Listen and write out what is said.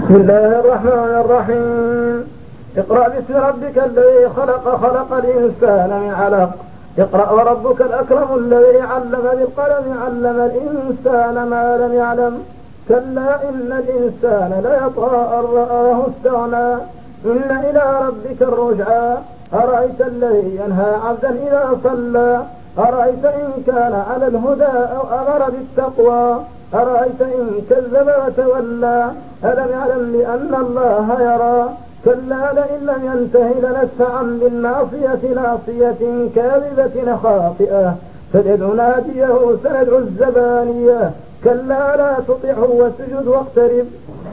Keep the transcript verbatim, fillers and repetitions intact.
بسم الله الرحمن الرحيم. اقرأ باسم ربك الذي خلق خلق الإنسان من علق. اقرأ وربك الأكرم الذي علم بالقلم علم الإنسان ما لم يعلم. كلا إن الإنسان ليطغى أن رآه استغنى. إن إلى ربك الرجعى. أرأيت الذي ينهى عبدا إذا صلى. أرأيت إن كان على الهدى أو أمر بالتقوى. أرأيت إن كذب وتولى. ألم يعلم بأن الله يرى. كلا لئن لم ينته لنسفعا بالناصية ناصية كاذبة خاطئة فليدع ناديه سندع الزبانية. كلا لا تطعه واسجد واقترب.